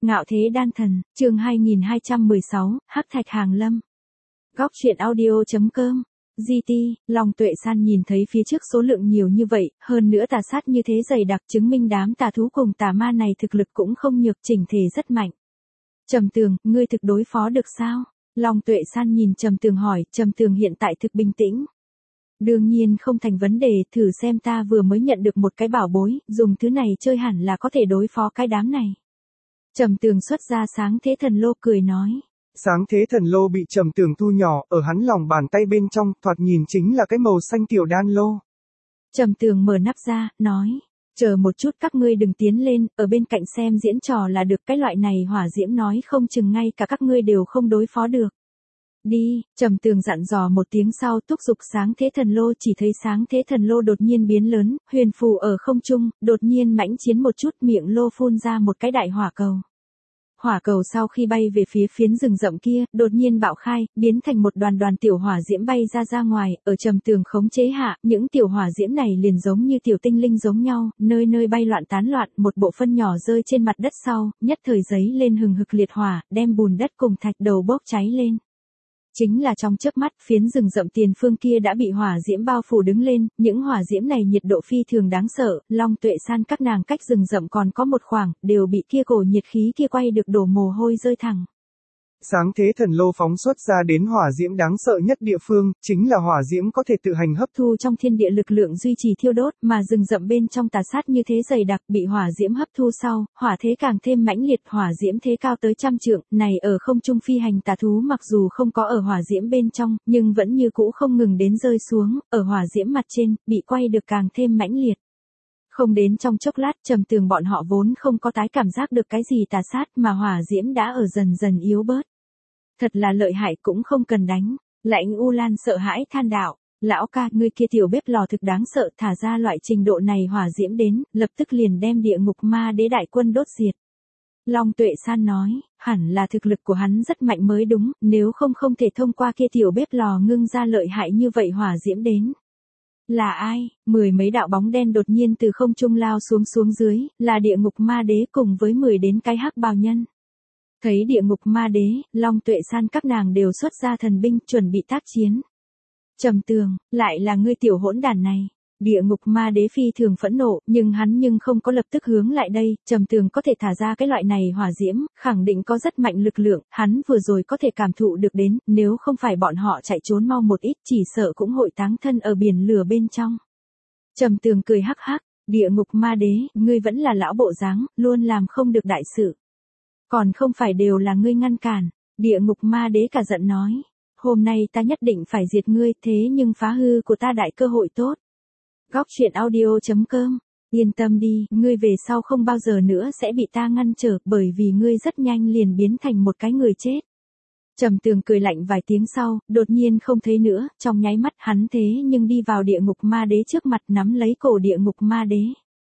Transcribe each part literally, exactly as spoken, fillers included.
Ngạo thế đan thần, chương hai nghìn hai trăm mười sáu, Hắc Thạch Hàng Lâm. Góc truyện audio.com. giê tê, Long Tuệ San nhìn thấy phía trước số lượng nhiều như vậy, hơn nữa tà sát như thế dày đặc chứng minh đám tà thú cùng tà ma này thực lực cũng không nhược, chỉnh thể rất mạnh. Trầm Tường, ngươi thực đối phó được sao? Long Tuệ San nhìn Trầm Tường hỏi, Trầm Tường hiện tại thực bình tĩnh. Đương nhiên không thành vấn đề, thử xem ta vừa mới nhận được một cái bảo bối, dùng thứ này chơi hẳn là có thể đối phó cái đám này. Trầm Tường xuất ra sáng thế thần lô cười nói. Sáng thế thần lô bị Trầm Tường thu nhỏ, ở hắn lòng bàn tay bên trong, thoạt nhìn chính là cái màu xanh tiểu đan lô. Trầm Tường mở nắp ra, nói, chờ một chút các ngươi đừng tiến lên, ở bên cạnh xem diễn trò là được, cái loại này hỏa diễm nói không chừng ngay cả các ngươi đều không đối phó được. Đi, Trầm Tường dặn dò một tiếng sau thúc giục sáng thế thần lô, chỉ thấy sáng thế thần lô đột nhiên biến lớn, huyền phù ở không trung, đột nhiên mãnh chiến một chút, miệng lô phun ra một cái đại hỏa cầu. Hỏa cầu sau khi bay về phía phiến rừng rậm kia, đột nhiên bạo khai, biến thành một đoàn đoàn tiểu hỏa diễm bay ra ra ngoài, ở Trầm Tường khống chế hạ, những tiểu hỏa diễm này liền giống như tiểu tinh linh giống nhau, nơi nơi bay loạn tán loạn, một bộ phân nhỏ rơi trên mặt đất sau, nhất thời giấy lên hừng hực liệt hỏa, đem bùn đất cùng thạch đầu bốc cháy lên. Chính là trong chớp mắt, phiến rừng rậm tiền phương kia đã bị hỏa diễm bao phủ đứng lên, những hỏa diễm này nhiệt độ phi thường đáng sợ, Long Tuệ San các nàng cách rừng rậm còn có một khoảng, đều bị kia cổ nhiệt khí kia quay được đổ mồ hôi rơi thẳng. Sáng thế thần lô phóng xuất ra đến hỏa diễm đáng sợ nhất địa phương, chính là hỏa diễm có thể tự hành hấp thu trong thiên địa lực lượng duy trì thiêu đốt, mà rừng rậm bên trong tà sát như thế dày đặc bị hỏa diễm hấp thu sau, hỏa thế càng thêm mãnh liệt, hỏa diễm thế cao tới trăm trượng, này ở không trung phi hành tà thú mặc dù không có ở hỏa diễm bên trong, nhưng vẫn như cũ không ngừng đến rơi xuống, ở hỏa diễm mặt trên, bị quay được càng thêm mãnh liệt. Không đến trong chốc lát, Trầm Tường bọn họ vốn không có tái cảm giác được cái gì tà sát, mà hỏa diễm đã ở dần dần yếu bớt. Thật là lợi hại, cũng không cần đánh. Lãnh U Lan sợ hãi than đạo, lão ca, ngươi kia tiểu bếp lò thực đáng sợ, thả ra loại trình độ này hỏa diễm đến, lập tức liền đem địa ngục ma đế đại quân đốt diệt. Long Tuệ San nói, hẳn là thực lực của hắn rất mạnh mới đúng, nếu không không thể thông qua kia tiểu bếp lò ngưng ra lợi hại như vậy hỏa diễm đến. Là ai? Mười mấy đạo bóng đen đột nhiên từ không trung lao xuống xuống dưới, là địa ngục ma đế cùng với mười đến cái hắc bào nhân. Thấy địa ngục ma đế, Long Tuệ San các nàng đều xuất ra thần binh chuẩn bị tác chiến. Trầm Tường, lại là ngươi tiểu hỗn đản này. Địa ngục ma đế phi thường phẫn nộ, nhưng hắn nhưng không có lập tức hướng lại đây, Trầm Tường có thể thả ra cái loại này hỏa diễm, khẳng định có rất mạnh lực lượng, hắn vừa rồi có thể cảm thụ được đến, nếu không phải bọn họ chạy trốn mau một ít chỉ sợ cũng hội táng thân ở biển lửa bên trong. Trầm Tường cười hắc hắc, địa ngục ma đế, ngươi vẫn là lão bộ dáng, luôn làm không được đại sự. Còn không phải đều là ngươi ngăn cản, địa ngục ma đế cả giận nói, hôm nay ta nhất định phải diệt ngươi, thế nhưng phá hư của ta đại cơ hội tốt. Góc truyện audio.com, yên tâm đi, ngươi về sau không bao giờ nữa sẽ bị ta ngăn trở, bởi vì ngươi rất nhanh liền biến thành một cái người chết. Trầm Tường cười lạnh vài tiếng sau, đột nhiên không thấy nữa, trong nháy mắt hắn thế nhưng đi vào địa ngục ma đế trước mặt nắm lấy cổ địa ngục ma đế.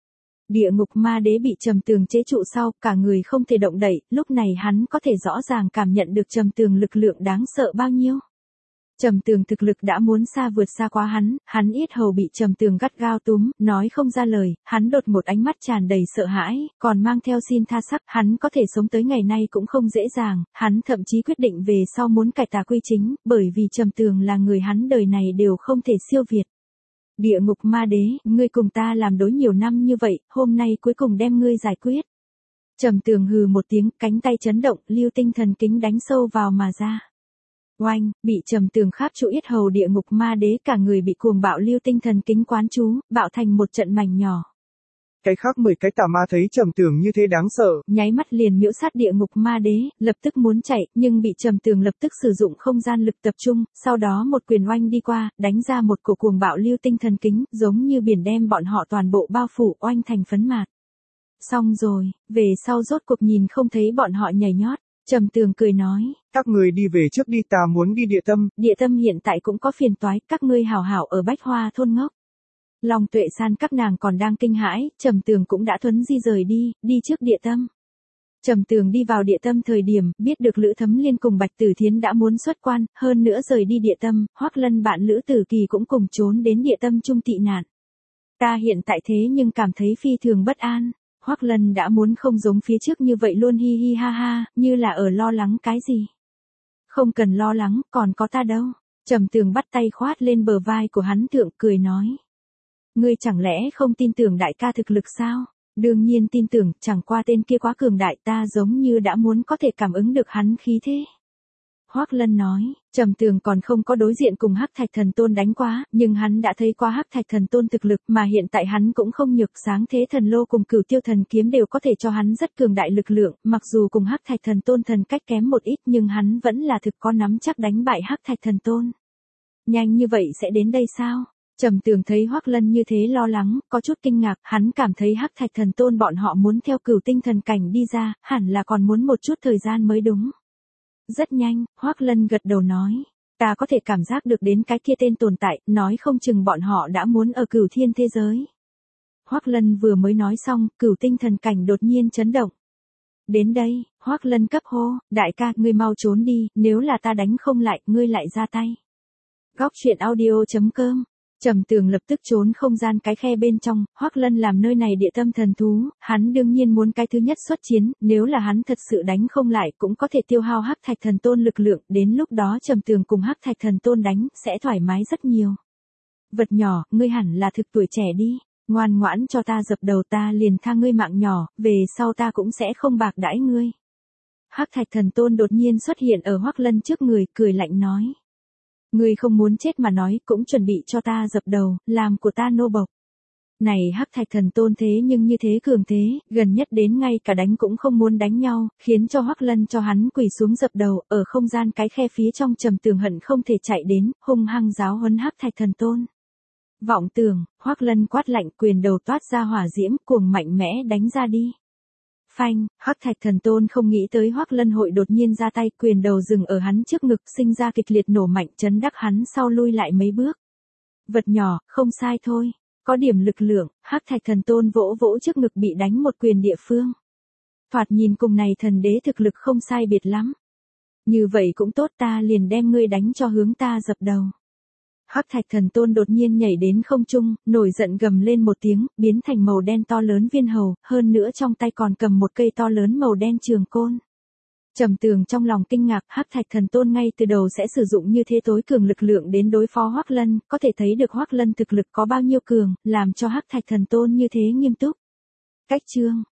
Địa ngục ma đế bị Trầm Tường chế trụ sau, cả người không thể động đậy, lúc này hắn có thể rõ ràng cảm nhận được Trầm Tường lực lượng đáng sợ bao nhiêu. Trầm Tường thực lực đã muốn xa vượt xa quá hắn, hắn yết hầu bị Trầm Tường gắt gao túm, nói không ra lời, hắn đột một ánh mắt tràn đầy sợ hãi, còn mang theo xin tha sắc, hắn có thể sống tới ngày nay cũng không dễ dàng, hắn thậm chí quyết định về sau muốn cải tà quy chính, bởi vì Trầm Tường là người hắn đời này đều không thể siêu việt. Địa ngục ma đế, ngươi cùng ta làm đối nhiều năm như vậy, hôm nay cuối cùng đem ngươi giải quyết. Trầm Tường hừ một tiếng, cánh tay chấn động, lưu tinh thần kính đánh sâu vào mà ra. Oanh, bị Trầm Tường kháp trụ yết hầu địa ngục ma đế cả người bị cuồng bạo lưu tinh thần kính quán chú, bạo thành một trận mảnh nhỏ. Cái khác mười cái tà ma thấy Trầm Tường như thế đáng sợ, nháy mắt liền miễu sát địa ngục ma đế, lập tức muốn chạy, nhưng bị Trầm Tường lập tức sử dụng không gian lực tập trung, sau đó một quyền oanh đi qua, đánh ra một cổ cuồng bạo lưu tinh thần kính, giống như biển đem bọn họ toàn bộ bao phủ, oanh thành phấn mạt. Xong rồi, về sau rốt cuộc nhìn không thấy bọn họ nhảy nhót. Trầm Tường cười nói, các người đi về trước đi, ta muốn đi địa tâm. Địa tâm hiện tại cũng có phiền toái, các ngươi hảo hảo ở Bách Hoa thôn ngốc. Long Tuệ San các nàng còn đang kinh hãi, Trầm Tường cũng đã thuấn di rời đi, đi trước địa tâm. Trầm Tường đi vào địa tâm thời điểm, biết được Lữ Thấm Liên cùng Bạch Tử Thiến đã muốn xuất quan, hơn nữa rời đi địa tâm, Hoắc Lân bạn Lữ Tử Kỳ cũng cùng trốn đến địa tâm trung tị nạn. Ta hiện tại thế nhưng cảm thấy phi thường bất an. Hoắc Lân đã muốn không giống phía trước như vậy luôn hi hi ha ha, như là ở lo lắng cái gì. Không cần lo lắng, còn có ta đâu. Trầm Tường bắt tay khoát lên bờ vai của hắn thượng cười nói. Ngươi chẳng lẽ không tin tưởng đại ca thực lực sao? Đương nhiên tin tưởng, chẳng qua tên kia quá cường đại, ta giống như đã muốn có thể cảm ứng được hắn khí thế. Hoắc Lân nói, Trầm Tường còn không có đối diện cùng Hắc Thạch Thần Tôn đánh quá, nhưng hắn đã thấy qua Hắc Thạch Thần Tôn thực lực, mà hiện tại hắn cũng không nhược, Sáng Thế Thần Lô cùng Cửu Tiêu Thần Kiếm đều có thể cho hắn rất cường đại lực lượng, mặc dù cùng Hắc Thạch Thần Tôn thần cách kém một ít, nhưng hắn vẫn là thực có nắm chắc đánh bại Hắc Thạch Thần Tôn. Nhanh như vậy sẽ đến đây sao? Trầm Tường thấy Hoắc Lân như thế lo lắng, có chút kinh ngạc, hắn cảm thấy Hắc Thạch Thần Tôn bọn họ muốn theo Cửu Tinh Thần Cảnh đi ra, hẳn là còn muốn một chút thời gian mới đúng. Rất nhanh, Hoắc Lân gật đầu nói, ta có thể cảm giác được đến cái kia tên tồn tại, nói không chừng bọn họ đã muốn ở Cửu Thiên thế giới. Hoắc Lân vừa mới nói xong, Cửu Tinh Thần Cảnh đột nhiên chấn động. Đến đây, Hoắc Lân cấp hô, đại ca, ngươi mau trốn đi, nếu là ta đánh không lại, ngươi lại ra tay. Góc truyện audio chấm com. Trầm Tường lập tức trốn không gian cái khe bên trong, Hoắc Lân làm nơi này địa tâm thần thú, hắn đương nhiên muốn cái thứ nhất xuất chiến, nếu là hắn thật sự đánh không lại cũng có thể tiêu hao Hắc Thạch Thần Tôn lực lượng, đến lúc đó Trầm Tường cùng Hắc Thạch Thần Tôn đánh, sẽ thoải mái rất nhiều. Vật nhỏ, ngươi hẳn là thực tuổi trẻ đi, ngoan ngoãn cho ta dập đầu ta liền tha ngươi mạng nhỏ, về sau ta cũng sẽ không bạc đãi ngươi. Hắc Thạch Thần Tôn đột nhiên xuất hiện ở Hoắc Lân trước người, cười lạnh nói. Ngươi không muốn chết mà nói, cũng chuẩn bị cho ta dập đầu, làm của ta nô bộc. Này Hắc Thạch Thần Tôn thế nhưng như thế cường thế, gần nhất đến ngay cả đánh cũng không muốn đánh nhau, khiến cho Hoắc Lân cho hắn quỳ xuống dập đầu, ở không gian cái khe phía trong Trầm Tường hận không thể chạy đến, hung hăng giáo huấn Hắc Thạch Thần Tôn. Vọng tưởng, Hoắc Lân quát lạnh, quyền đầu toát ra hỏa diễm, cuồng mạnh mẽ đánh ra đi. Phanh, Hắc Thạch Thần Tôn không nghĩ tới Hoắc Lân hội đột nhiên ra tay, quyền đầu dừng ở hắn trước ngực, sinh ra kịch liệt nổ mạnh, chấn đắc hắn sau lui lại mấy bước. Vật nhỏ, không sai thôi, có điểm lực lượng, Hắc Thạch Thần Tôn vỗ vỗ trước ngực bị đánh một quyền địa phương. Thoạt nhìn cùng này thần đế thực lực không sai biệt lắm. Như vậy cũng tốt, ta liền đem ngươi đánh cho hướng ta dập đầu. Hắc Thạch Thần Tôn đột nhiên nhảy đến không trung, nổi giận gầm lên một tiếng, biến thành màu đen to lớn viên hầu, hơn nữa trong tay còn cầm một cây to lớn màu đen trường côn. Trầm Tường trong lòng kinh ngạc, Hắc Thạch Thần Tôn ngay từ đầu sẽ sử dụng như thế tối cường lực lượng đến đối phó Hoắc Lân, có thể thấy được Hoắc Lân thực lực có bao nhiêu cường, làm cho Hắc Thạch Thần Tôn như thế nghiêm túc. Cách chương